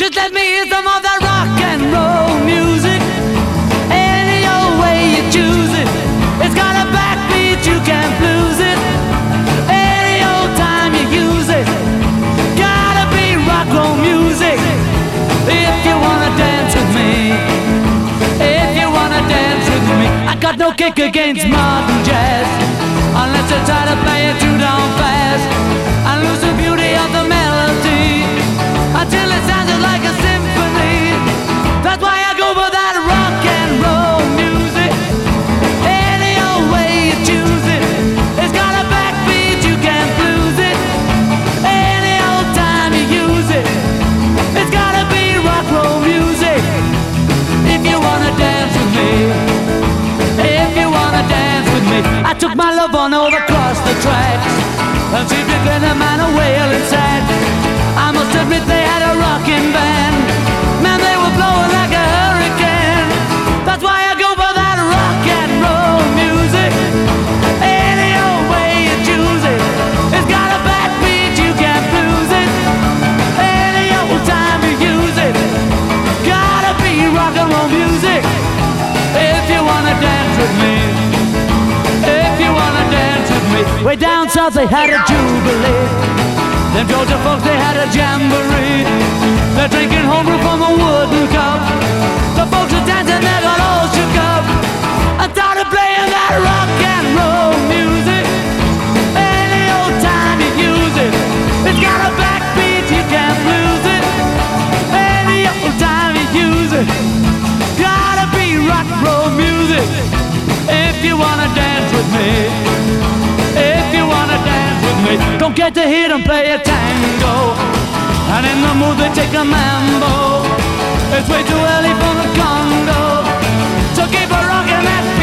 Just let me hear some of that rock and roll music. Any old way you choose it. It's got a backbeat, you can't lose it. Any old time you use it. Gotta be rock roll music. If you wanna dance with me, if you wanna dance with me, I got no kick against modern jazz, unless you try to play it too down fast and lose the beauty of the melody until it sounded like a symphony. That's why I go for that rock and roll music. Any old way you choose it. It's got a backbeat, you can't lose it. Any old time you use it. It's gotta be rock roll music. If you wanna dance with me, if you wanna dance with me, I took my love on over across the tracks, and she began a man a wailing sad. I must admit they had a rocking band. Man, they were blowing like a hurricane. That's why I go for that rock and roll music. Any old way you choose it. It's got a backbeat, you can't lose it. Any old time you use it. Gotta be rock and roll music. If you wanna dance with me, if you wanna dance with me. Way down south they had a jubilee. Them Georgia folks, they had a jamboree. They're drinking homebrew from a wooden cup. The folks were dancing, they got all shook up and started playing that rock and roll music. Any old time you use it. It's got a backbeat, you can't lose it. Any old time you use it. Gotta be rock and roll music. If you wanna dance with me, if you wanna dance with me, don't get to hear them play a tango, and in the mood they take a mambo. It's way too early for the Congo, so keep a rockin' that